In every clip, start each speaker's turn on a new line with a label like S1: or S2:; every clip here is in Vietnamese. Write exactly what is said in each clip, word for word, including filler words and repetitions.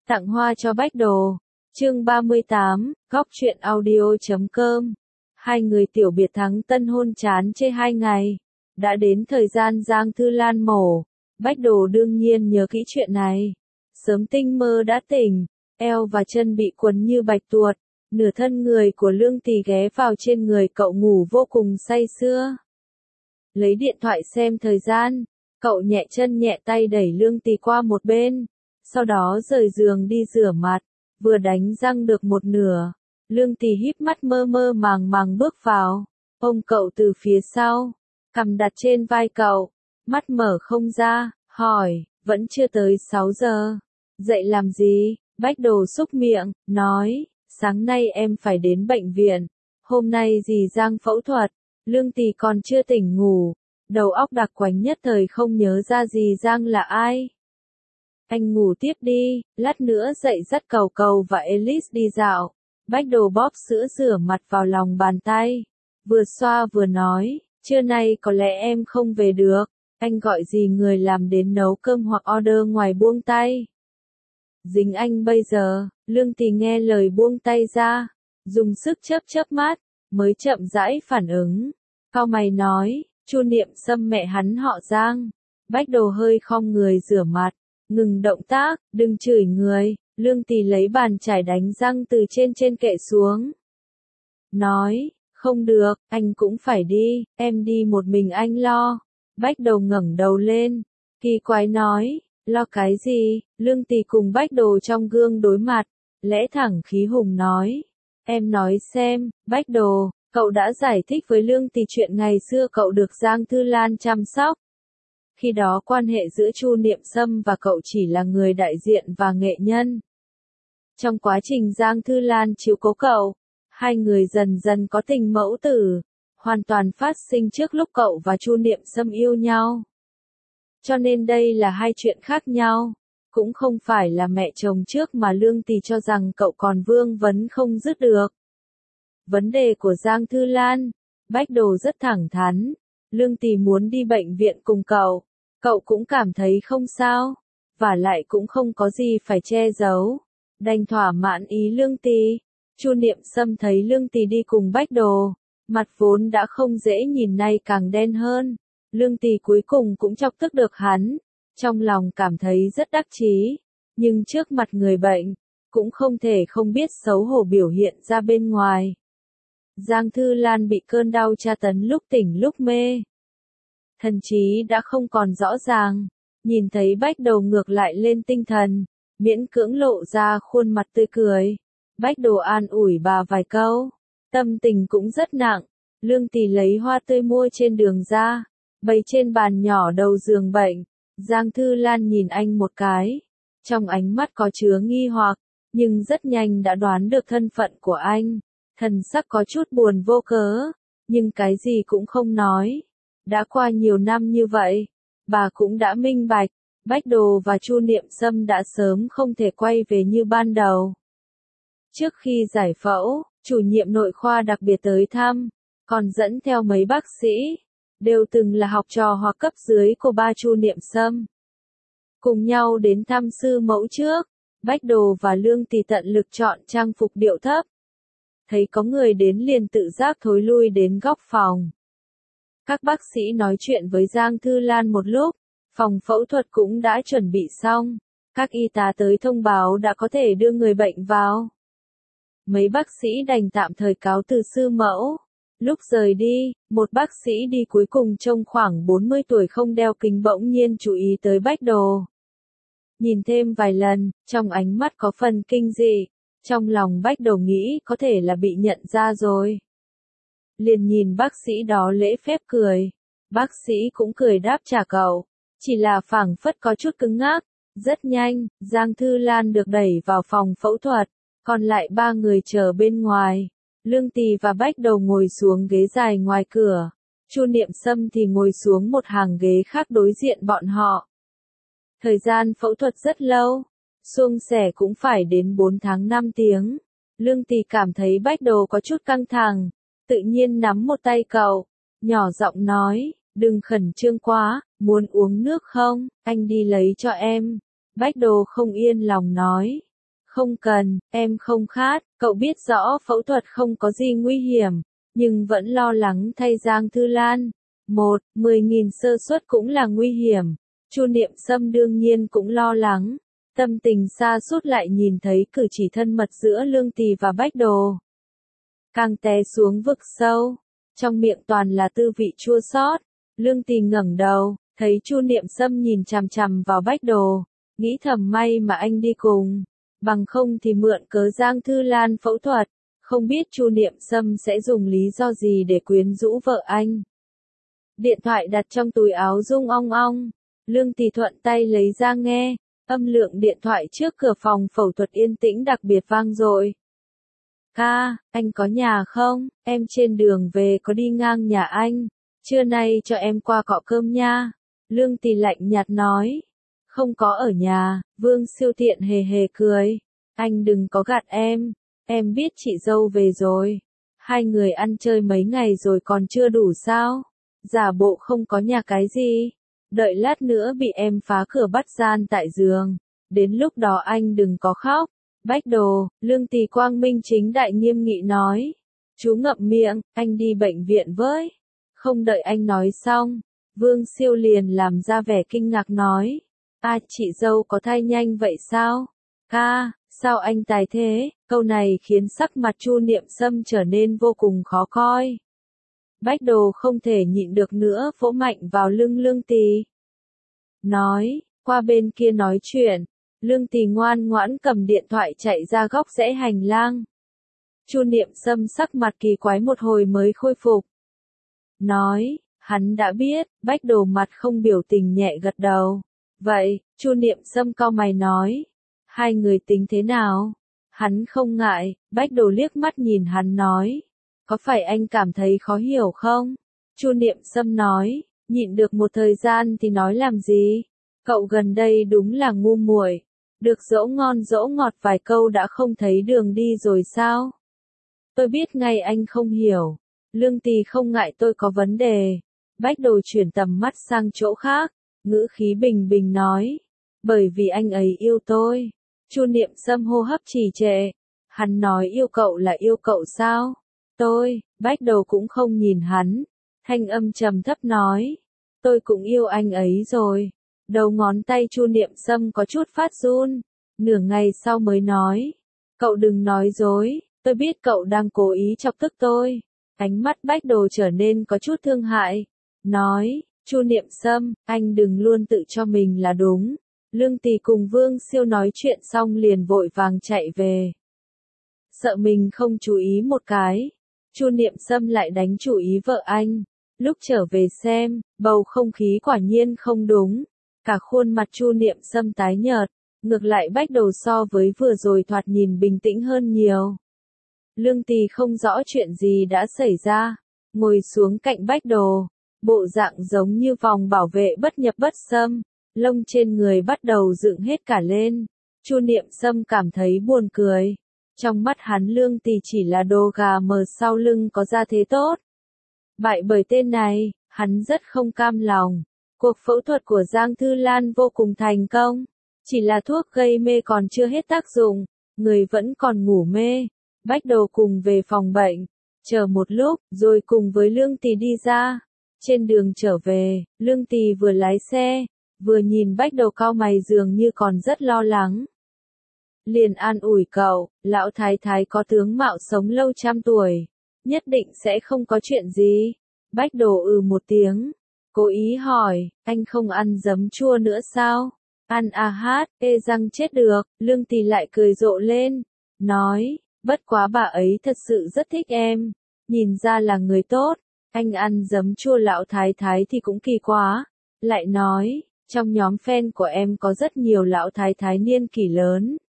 S1: Tặng hoa cho Bách Đồ. Chương ba mươi tám, góc truyện audio.com. Hai người tiểu biệt thắng tân hôn chán chê hai ngày. Đã đến thời gian Giang Thư Lan mổ. Bách Đồ đương nhiên nhớ kỹ chuyện này. Sớm tinh mơ đã tỉnh, eo và chân bị quấn như bạch tuột. Nửa thân người của Lương Tì ghé vào trên người cậu ngủ vô cùng say sưa. Lấy điện thoại xem thời gian, cậu nhẹ chân nhẹ tay đẩy Lương Tì qua một bên. Sau đó rời giường đi rửa mặt, vừa đánh răng được một nửa. Lương Tì híp mắt mơ mơ màng màng bước vào, ôm cậu từ phía sau, cằm đặt trên vai cậu, mắt mở không ra, hỏi, vẫn chưa tới sáu giờ. Dậy làm gì? Bách Đồ xúc miệng, nói, sáng nay em phải đến bệnh viện, hôm nay dì Giang phẫu thuật. Lương Tì còn chưa tỉnh ngủ, đầu óc đặc quánh nhất thời không nhớ ra dì Giang là ai. Anh ngủ tiếp đi, lát nữa dậy dắt Cầu Cầu và Alice đi dạo. Bách Đồ bóp sữa rửa mặt vào lòng bàn tay, vừa xoa vừa nói, trưa nay có lẽ em không về được, anh gọi gì người làm đến nấu cơm hoặc order ngoài buông tay. Dính anh bây giờ. Lương Tì nghe lời buông tay ra, dùng sức chớp chớp mắt, mới chậm rãi phản ứng. Cau mày nói, Chu Niệm Sâm mẹ hắn họ Giang. Bách Đồ hơi khom người rửa mặt, ngừng động tác, đừng chửi người. Lương Tì lấy bàn chải đánh răng từ trên trên kệ xuống. Nói, không được, anh cũng phải đi, em đi một mình anh lo. Bách Đồ ngẩng đầu lên, kỳ quái nói, lo cái gì? Lương Tì cùng Bách Đồ trong gương đối mặt, lẽ thẳng khí hùng nói, em nói xem. Bách Đồ, cậu đã giải thích với Lương Tì chuyện ngày xưa cậu được Giang Thư Lan chăm sóc. Khi đó quan hệ giữa Chu Niệm Sâm và cậu chỉ là người đại diện và nghệ nhân. Trong quá trình Giang Thư Lan chiếu cố cậu, hai người dần dần có tình mẫu tử, hoàn toàn phát sinh trước lúc cậu và Chu Niệm Sâm yêu nhau. Cho nên đây là hai chuyện khác nhau, cũng không phải là mẹ chồng trước mà Lương Tì cho rằng cậu còn vương vấn không dứt được. Vấn đề của Giang Thư Lan, Bách Đồ rất thẳng thắn, Lương Tì muốn đi bệnh viện cùng cậu, cậu cũng cảm thấy không sao, vả lại cũng không có gì phải che giấu, đành thỏa mãn ý Lương Tì. Chu Niệm Sâm thấy Lương Tì đi cùng Bách Đồ, mặt vốn đã không dễ nhìn nay càng đen hơn. Lương Tì cuối cùng cũng chọc tức được hắn, trong lòng cảm thấy rất đắc chí, nhưng trước mặt người bệnh, cũng không thể không biết xấu hổ biểu hiện ra bên ngoài. Giang Thư Lan bị cơn đau tra tấn lúc tỉnh lúc mê. Thần trí đã không còn rõ ràng, nhìn thấy Bách Đồ ngược lại lên tinh thần, miễn cưỡng lộ ra khuôn mặt tươi cười. Bách Đồ an ủi bà vài câu, tâm tình cũng rất nặng. Lương Tì lấy hoa tươi mua trên đường ra, bày trên bàn nhỏ đầu giường bệnh. Giang Thư Lan nhìn anh một cái, trong ánh mắt có chứa nghi hoặc, nhưng rất nhanh đã đoán được thân phận của anh. Thần sắc có chút buồn vô cớ, nhưng cái gì cũng không nói. Đã qua nhiều năm như vậy, bà cũng đã minh bạch, Bách Đồ và Chu Niệm Sâm đã sớm không thể quay về như ban đầu. Trước khi giải phẫu, chủ nhiệm nội khoa đặc biệt tới thăm, còn dẫn theo mấy bác sĩ, đều từng là học trò hoặc cấp dưới của ba Chu Niệm Sâm. Cùng nhau đến thăm sư mẫu trước, Bách Đồ và Lương Tì tận lực chọn trang phục điệu thấp. Thấy có người đến liền tự giác thối lui đến góc phòng. Các bác sĩ nói chuyện với Giang Thư Lan một lúc, phòng phẫu thuật cũng đã chuẩn bị xong. Các y tá tới thông báo đã có thể đưa người bệnh vào. Mấy bác sĩ đành tạm thời cáo từ sư mẫu. Lúc rời đi, một bác sĩ đi cuối cùng trông khoảng bốn mươi tuổi không đeo kính bỗng nhiên chú ý tới Bách Đồ. Nhìn thêm vài lần, trong ánh mắt có phần kinh dị, trong lòng Bách Đồ nghĩ có thể là bị nhận ra rồi. Liền nhìn bác sĩ đó lễ phép cười, bác sĩ cũng cười đáp trả cậu, chỉ là phảng phất có chút cứng ngắc. Rất nhanh, Giang Thư Lan được đẩy vào phòng phẫu thuật, còn lại ba người chờ bên ngoài. Lương Tì và Bách Đồ ngồi xuống ghế dài ngoài cửa, Chu Niệm Sâm thì ngồi xuống một hàng ghế khác đối diện bọn họ. Thời gian phẫu thuật rất lâu, suông xẻ cũng phải đến bốn tháng năm tiếng. Lương Tì cảm thấy Bách Đồ có chút căng thẳng, tự nhiên nắm một tay cậu, nhỏ giọng nói, đừng khẩn trương quá, muốn uống nước không, anh đi lấy cho em. Bách Đồ không yên lòng nói, Không cần, em không khát, cậu biết rõ phẫu thuật không có gì nguy hiểm, nhưng vẫn lo lắng thay Giang Thư Lan. Một, mười nghìn sơ suất cũng là nguy hiểm. Chu Niệm Sâm đương nhiên cũng lo lắng. Tâm tình sa sút lại nhìn thấy cử chỉ thân mật giữa Lương Tì và Bách Đồ. Càng té xuống vực sâu. Trong miệng toàn là tư vị chua xót. Lương Tì ngẩng đầu, thấy Chu Niệm Sâm nhìn chằm chằm vào Bách Đồ. Nghĩ thầm may mà anh đi cùng. Bằng không thì mượn cớ Giang Thư Lan phẫu thuật. Không biết Chu Niệm Sâm sẽ dùng lý do gì để quyến rũ vợ anh. Điện thoại đặt trong túi áo rung ong ong. Lương Tì thuận tay lấy ra nghe. Âm lượng điện thoại trước cửa phòng phẫu thuật yên tĩnh đặc biệt vang dội. Ca, anh có nhà không? Em trên đường về có đi ngang nhà anh. Trưa nay cho em qua cọ cơm nha. Lương Tì lạnh nhạt nói. Không có ở nhà. Vương Siêu Thiện hề hề cười. Anh đừng có gạt em. Em biết chị dâu về rồi. Hai người ăn chơi mấy ngày rồi còn chưa đủ sao? Giả bộ không có nhà cái gì. Đợi lát nữa bị em phá cửa bắt gian tại giường. Đến lúc đó anh đừng có khóc. Bách Đồ, Lương Tì quang minh chính đại nghiêm nghị nói. Chú ngậm miệng, anh đi bệnh viện với. Không đợi anh nói xong. Vương Siêu liền làm ra vẻ kinh ngạc nói. À, chị dâu có thai nhanh vậy sao? Ca, sao anh tài thế? Câu này khiến sắc mặt Chu Niệm Sâm trở nên vô cùng khó coi. Bách Đồ không thể nhịn được nữa vỗ mạnh vào lưng Lương Tì. Nói, qua bên kia nói chuyện. Lương Tì ngoan ngoãn cầm điện thoại chạy ra góc rẽ hành lang. Chu Niệm Sâm sắc mặt kỳ quái một hồi mới khôi phục. Nói, hắn đã biết. Bách Đồ mặt không biểu tình nhẹ gật đầu. Vậy, Chu Niệm Sâm cau mày nói. Hai người tính thế nào? Hắn không ngại. Bách Đồ liếc mắt nhìn hắn nói. Có phải anh cảm thấy khó hiểu không? Chu Niệm Sâm nói. Nhịn được một thời gian thì nói làm gì? Cậu gần đây đúng là ngu muội. Được dỗ ngon dỗ ngọt vài câu đã không thấy đường đi rồi sao? Tôi biết ngay anh không hiểu. Lương Tì không ngại tôi có vấn đề. Bách Đồ chuyển tầm mắt sang chỗ khác. Ngữ khí bình bình nói. Bởi vì anh ấy yêu tôi. Chu Niệm Sâm hô hấp trì trệ. Hắn nói yêu cậu là yêu cậu sao? Tôi, Bách Đồ cũng không nhìn hắn. Thanh âm trầm thấp nói. Tôi cũng yêu anh ấy rồi. Đầu ngón tay Chu Niệm Sâm có chút phát run. Nửa ngày sau mới nói. Cậu đừng nói dối. Tôi biết cậu đang cố ý chọc tức tôi. Ánh mắt Bách Đồ trở nên có chút thương hại. Nói. Chu Niệm Sâm, anh đừng luôn tự cho mình là đúng. Lương Tì cùng Vương Siêu nói chuyện xong liền vội vàng chạy về. Sợ mình không chú ý một cái. Chu Niệm Sâm lại đánh chú ý vợ anh. Lúc trở về xem, bầu không khí quả nhiên không đúng. Cả khuôn mặt Chu Niệm Sâm tái nhợt. Ngược lại Bách Đồ so với vừa rồi thoạt nhìn bình tĩnh hơn nhiều. Lương Tì không rõ chuyện gì đã xảy ra. Ngồi xuống cạnh Bách Đồ. Bộ dạng giống như vòng bảo vệ bất nhập bất xâm. Lông trên người bắt đầu dựng hết cả lên. Chu Niệm Sâm cảm thấy buồn cười. Trong mắt hắn Lương Tì chỉ là đồ gà mờ sau lưng có gia thế tốt. Bại bởi tên này, hắn rất không cam lòng. Cuộc phẫu thuật của Giang Thư Lan vô cùng thành công. Chỉ là thuốc gây mê còn chưa hết tác dụng. Người vẫn còn ngủ mê. Bách Đồ cùng về phòng bệnh. Chờ một lúc, rồi cùng với Lương Tì đi ra. Trên đường trở về, Lương Tì vừa lái xe, vừa nhìn Bách Đồ cau mày dường như còn rất lo lắng. Liền an ủi cậu, lão thái thái có tướng mạo sống lâu trăm tuổi. Nhất định sẽ không có chuyện gì. Bách Đồ ừ một tiếng. Cố ý hỏi, anh không ăn giấm chua nữa sao? Ăn à hát, ê răng chết được. Lương Tì lại cười rộ lên. Nói, bất quá bà ấy thật sự rất thích em. Nhìn ra là người tốt. Anh ăn giấm chua lão thái thái thì cũng kỳ quá. Lại nói, trong nhóm fan của em có rất nhiều lão thái thái niên kỷ lớn.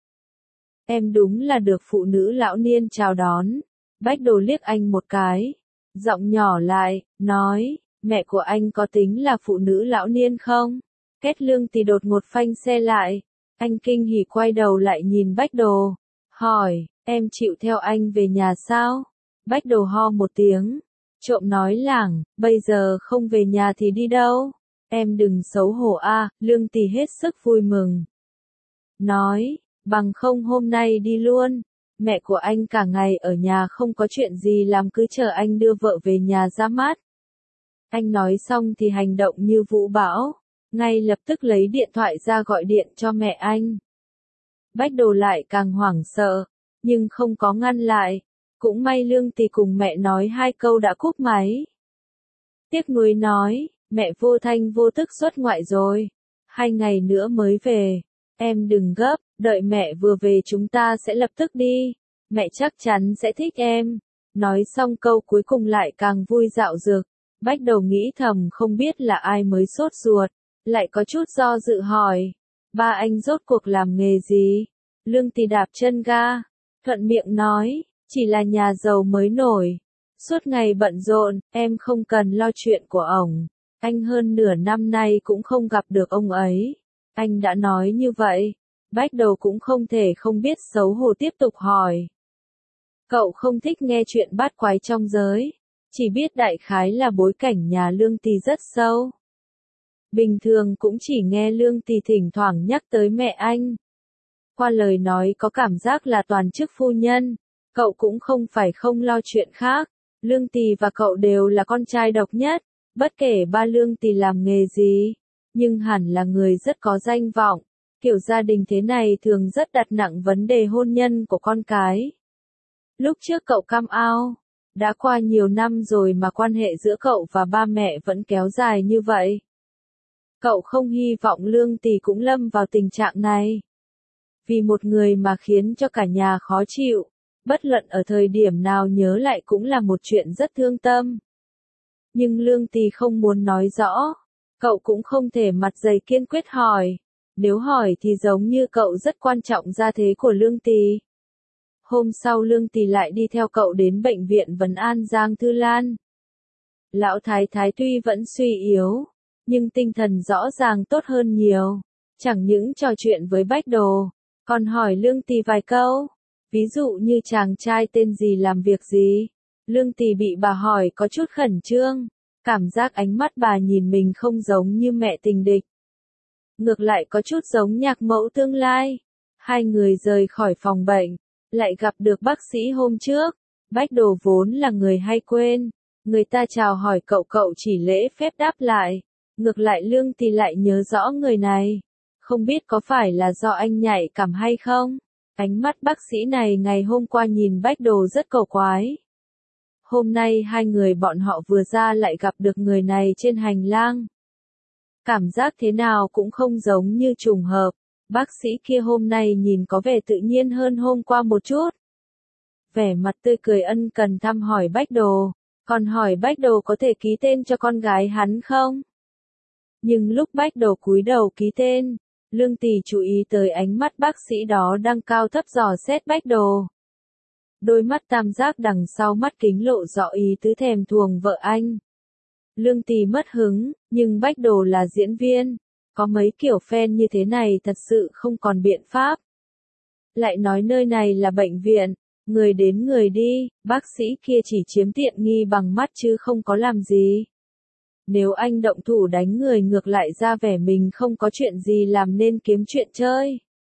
S1: Em đúng là được phụ nữ lão niên chào đón. Bách Đồ liếc anh một cái. Giọng nhỏ lại, nói, mẹ của anh có tính là phụ nữ lão niên không? Kết Lương Tì đột ngột phanh xe lại. Anh kinh hỉ quay đầu lại nhìn Bách Đồ. Hỏi, em chịu theo anh về nhà sao? Bách Đồ ho một tiếng. Trộm nói lảng, bây giờ không về nhà thì đi đâu? Em đừng xấu hổ a. Lương Tì hết sức vui mừng. Nói, bằng không hôm nay đi luôn. Mẹ của anh cả ngày ở nhà không có chuyện gì làm cứ chờ anh đưa vợ về nhà ra mắt. Anh nói xong thì hành động như vũ bão, ngay lập tức lấy điện thoại ra gọi điện cho mẹ anh. Bách Đồ lại càng hoảng sợ, nhưng không có ngăn lại. Cũng may Lương Tì cùng mẹ nói hai câu đã cúp máy. Tiếc nuối nói, mẹ vô thanh vô tức xuất ngoại rồi. Hai ngày nữa mới về. Em đừng gấp, đợi mẹ vừa về chúng ta sẽ lập tức đi. Mẹ chắc chắn sẽ thích em. Nói xong câu cuối cùng lại càng vui dạo dực. Bách Đầu nghĩ thầm không biết là ai mới sốt ruột. Lại có chút do dự hỏi. Ba anh rốt cuộc làm nghề gì? Lương Tì đạp chân ga. Thuận miệng nói, chỉ là nhà giàu mới nổi. Suốt ngày bận rộn, em không cần lo chuyện của ổng. Anh hơn nửa năm nay cũng không gặp được ông ấy. Anh đã nói như vậy. Bách Đầu cũng không thể không biết xấu hổ tiếp tục hỏi. Cậu không thích nghe chuyện bát quái trong giới. Chỉ biết đại khái là bối cảnh nhà Lương Tì rất sâu. Bình thường cũng chỉ nghe Lương Tì thỉnh thoảng nhắc tới mẹ anh. Qua lời nói có cảm giác là toàn chức phu nhân. Cậu cũng không phải không lo chuyện khác. Lương Tì và cậu đều là con trai độc nhất. Bất kể ba Lương Tì làm nghề gì. Nhưng hẳn là người rất có danh vọng. Kiểu gia đình thế này thường rất đặt nặng vấn đề hôn nhân của con cái. Lúc trước cậu cam ao. Đã qua nhiều năm rồi mà quan hệ giữa cậu và ba mẹ vẫn kéo dài như vậy. Cậu không hy vọng Lương Tì cũng lâm vào tình trạng này. Vì một người mà khiến cho cả nhà khó chịu. Bất luận ở thời điểm nào nhớ lại cũng là một chuyện rất thương tâm. Nhưng Lương Tì không muốn nói rõ. Cậu cũng không thể mặt dày kiên quyết hỏi. Nếu hỏi thì giống như cậu rất quan trọng gia thế của Lương Tì. Hôm sau Lương Tì lại đi theo cậu đến bệnh viện vấn an Giang Thư Lan. Lão thái thái tuy vẫn suy yếu, nhưng tinh thần rõ ràng tốt hơn nhiều. Chẳng những trò chuyện với Bách Đồ, còn hỏi Lương Tì vài câu. Ví dụ như chàng trai tên gì làm việc gì. Lương Tì bị bà hỏi có chút khẩn trương. Cảm giác ánh mắt bà nhìn mình không giống như mẹ tình địch. Ngược lại có chút giống nhạc mẫu tương lai. Hai người rời khỏi phòng bệnh. Lại gặp được bác sĩ hôm trước. Bách Đồ vốn là người hay quên. Người ta chào hỏi cậu cậu chỉ lễ phép đáp lại. Ngược lại Lương Tì lại nhớ rõ người này. Không biết có phải là do anh nhạy cảm hay không? Ánh mắt bác sĩ này ngày hôm qua nhìn Bách Đồ rất cầu quái. Hôm nay hai người bọn họ vừa ra lại gặp được người này trên hành lang. Cảm giác thế nào cũng không giống như trùng hợp. Bác sĩ kia hôm nay nhìn có vẻ tự nhiên hơn hôm qua một chút. Vẻ mặt tươi cười ân cần thăm hỏi Bách Đồ. Còn hỏi Bách Đồ có thể ký tên cho con gái hắn không? Nhưng lúc Bách Đồ cúi đầu ký tên, Lương Tì chú ý tới ánh mắt bác sĩ đó đang cao thấp dò xét Bách Đồ. Đôi mắt tam giác đằng sau mắt kính lộ rõ ý tứ thèm thuồng vợ anh. Lương Tì mất hứng, nhưng Bách Đồ là diễn viên. Có mấy kiểu fan như thế này thật sự không còn biện pháp. Lại nói nơi này là bệnh viện, người đến người đi, bác sĩ kia chỉ chiếm tiện nghi bằng mắt chứ không có làm gì. Nếu anh động thủ đánh người ngược lại ra vẻ mình không có chuyện gì làm nên kiếm chuyện chơi.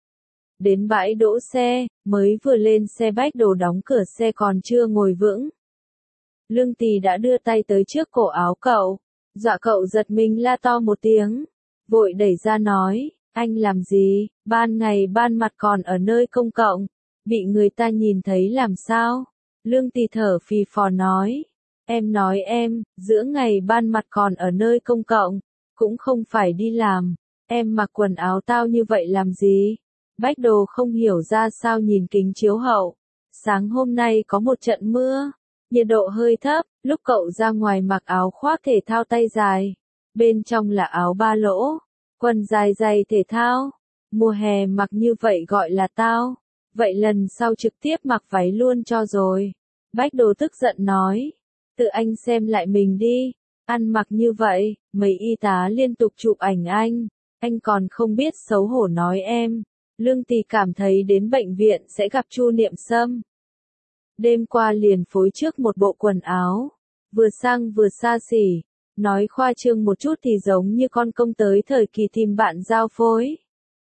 S1: Đến bãi đỗ xe, mới vừa lên xe Bách Đồ đóng cửa xe còn chưa ngồi vững. Lương Tì đã đưa tay tới trước cổ áo cậu, dọa cậu giật mình la to một tiếng. Vội đẩy ra nói, anh làm gì, ban ngày ban mặt còn ở nơi công cộng, bị người ta nhìn thấy làm sao? Lương Tì thở phì phò nói, em nói em, giữa ngày ban mặt còn ở nơi công cộng, cũng không phải đi làm, em mặc quần áo tao như vậy làm gì? Bách Đồ không hiểu ra sao nhìn kính chiếu hậu, sáng hôm nay có một trận mưa, nhiệt độ hơi thấp, lúc cậu ra ngoài mặc áo khoác thể thao tay dài. Bên trong là áo ba lỗ, quần dài giày thể thao. Mùa hè mặc như vậy gọi là tao. Vậy lần sau trực tiếp mặc váy luôn cho rồi. Bách Đồ tức giận nói. Tự anh xem lại mình đi. Ăn mặc như vậy, mấy y tá liên tục chụp ảnh anh. Anh còn không biết xấu hổ nói em. Lương Tì cảm thấy đến bệnh viện sẽ gặp Chu Niệm Sâm. Đêm qua liền phối trước một bộ quần áo. Vừa sang vừa xa xỉ. Nói khoa trương một chút thì giống như con công tới thời kỳ tìm bạn giao phối.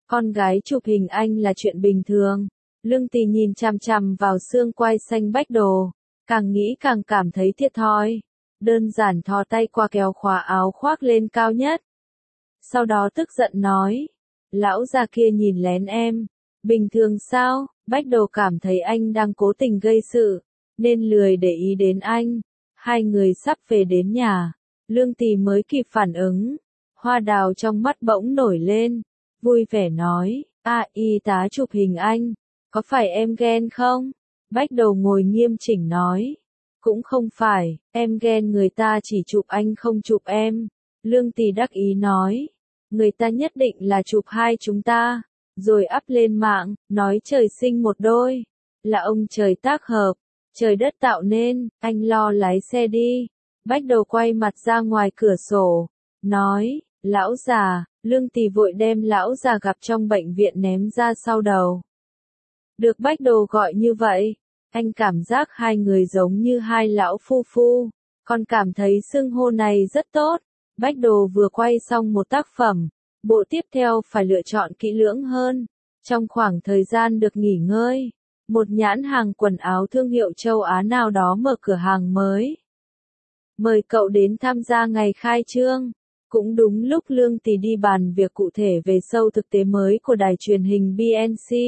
S1: Con gái chụp hình anh là chuyện bình thường. Lương Tì nhìn chằm chằm vào xương quai xanh Bách Đồ, càng nghĩ càng cảm thấy thiệt thòi. Đơn giản thò tay qua kéo khóa áo khoác lên cao nhất. Sau đó tức giận nói, lão già kia nhìn lén em. Bình thường sao? Bách Đồ cảm thấy anh đang cố tình gây sự, nên lười để ý đến anh. Hai người sắp về đến nhà, Lương Tì mới kịp phản ứng. Hoa đào trong mắt bỗng nổi lên, vui vẻ nói, à, y tá chụp hình anh, có phải em ghen không? Bách Đồ ngồi nghiêm chỉnh nói, cũng không phải, em ghen người ta chỉ chụp anh không chụp em. Lương Tì đắc ý nói, người ta nhất định là chụp hai chúng ta, rồi up lên mạng, nói trời sinh một đôi, là ông trời tác hợp, trời đất tạo nên, anh lo lái xe đi. Bách Đồ quay mặt ra ngoài cửa sổ, nói, lão già. Lương Tì vội đem lão già gặp trong bệnh viện ném ra sau đầu. Được Bách Đồ gọi như vậy, anh cảm giác hai người giống như hai lão phu phu, còn cảm thấy xưng hô này rất tốt. Bách Đồ vừa quay xong một tác phẩm, bộ tiếp theo phải lựa chọn kỹ lưỡng hơn. Trong khoảng thời gian được nghỉ ngơi, một nhãn hàng quần áo thương hiệu châu Á nào đó mở cửa hàng mới. Mời cậu đến tham gia ngày khai trương. Cũng đúng lúc Lương Tì đi bàn việc cụ thể về show thực tế mới của đài truyền hình bê en xê.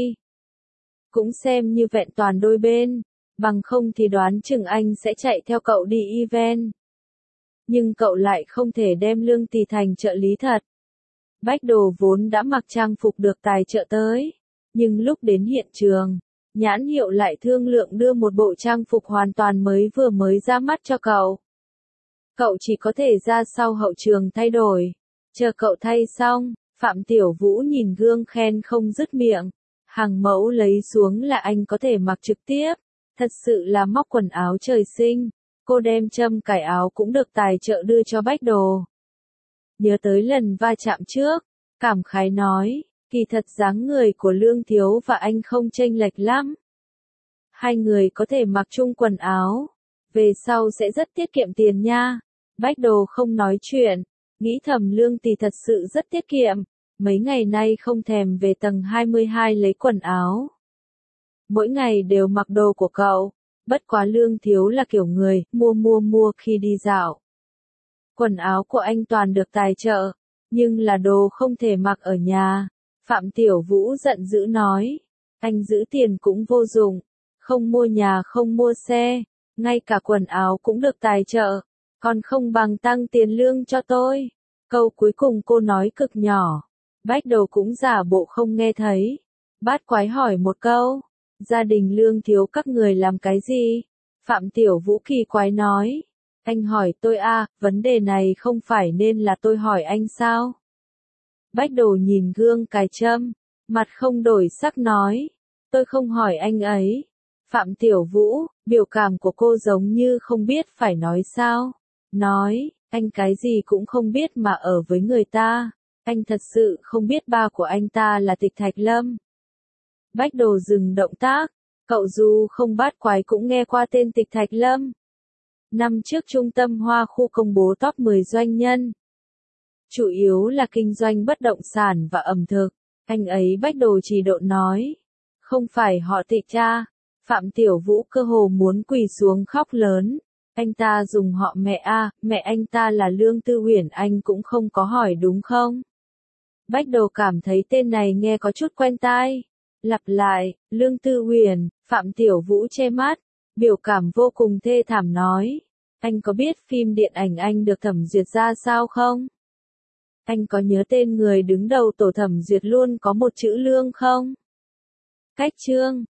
S1: Cũng xem như vẹn toàn đôi bên, bằng không thì đoán chừng anh sẽ chạy theo cậu đi event. Nhưng cậu lại không thể đem Lương Tì thành trợ lý thật. Bách Đồ vốn đã mặc trang phục được tài trợ tới, nhưng lúc đến hiện trường, nhãn hiệu lại thương lượng đưa một bộ trang phục hoàn toàn mới vừa mới ra mắt cho cậu. Cậu chỉ có thể ra sau hậu trường thay đổi. Chờ cậu thay xong, Phạm Tiểu Vũ nhìn gương khen không dứt miệng. Hàng mẫu lấy xuống là anh có thể mặc trực tiếp. Thật sự là móc quần áo trời sinh. Cô đem châm cài áo cũng được tài trợ đưa cho Bách Đồ. Nhớ tới lần va chạm trước, cảm khái nói, kỳ thật dáng người của Lương Thiếu và anh không chênh lệch lắm. Hai người có thể mặc chung quần áo, về sau sẽ rất tiết kiệm tiền nha. Bách Đồ không nói chuyện, nghĩ thầm Lương Tì thật sự rất tiết kiệm, mấy ngày nay không thèm về tầng hai mươi hai lấy quần áo. Mỗi ngày đều mặc đồ của cậu, bất quá Lương Thiếu là kiểu người, mua mua mua khi đi dạo. Quần áo của anh toàn được tài trợ, nhưng là đồ không thể mặc ở nhà. Phạm Tiểu Vũ giận dữ nói, anh giữ tiền cũng vô dụng, không mua nhà không mua xe, ngay cả quần áo cũng được tài trợ. Còn không bằng tăng tiền lương cho tôi. Câu cuối cùng cô nói cực nhỏ. Bách Đồ cũng giả bộ không nghe thấy. Bát Quái hỏi một câu. Gia đình Lương Thiếu các người làm cái gì? Phạm Tiểu Vũ kỳ quái nói. Anh hỏi tôi à, vấn đề này không phải nên là tôi hỏi anh sao? Bách Đồ nhìn gương cài châm, mặt không đổi sắc nói. Tôi không hỏi anh ấy. Phạm Tiểu Vũ, biểu cảm của cô giống như không biết phải nói sao. Nói, anh cái gì cũng không biết mà ở với người ta, anh thật sự không biết ba của anh ta là Tịch Thạch Lâm. Bách Đồ dừng động tác, cậu dù không Bát Quái cũng nghe qua tên Tịch Thạch Lâm. Năm trước Trung tâm Hoa Khu công bố top mười doanh nhân. Chủ yếu là kinh doanh bất động sản và ẩm thực, anh ấy Bách Đồ chỉ độn nói. Không phải họ Tịch cha, Phạm Tiểu Vũ cơ hồ muốn quỳ xuống khóc lớn. Anh ta dùng họ mẹ a, mẹ anh ta là Lương Tư Uyển anh cũng không có hỏi đúng không? Bách Đồ cảm thấy tên này nghe có chút quen tai. Lặp lại, Lương Tư Uyển, Phạm Tiểu Vũ che mắt, biểu cảm vô cùng thê thảm nói. Anh có biết phim điện ảnh anh được thẩm duyệt ra sao không? Anh có nhớ tên người đứng đầu tổ thẩm duyệt luôn có một chữ Lương không? Cách chương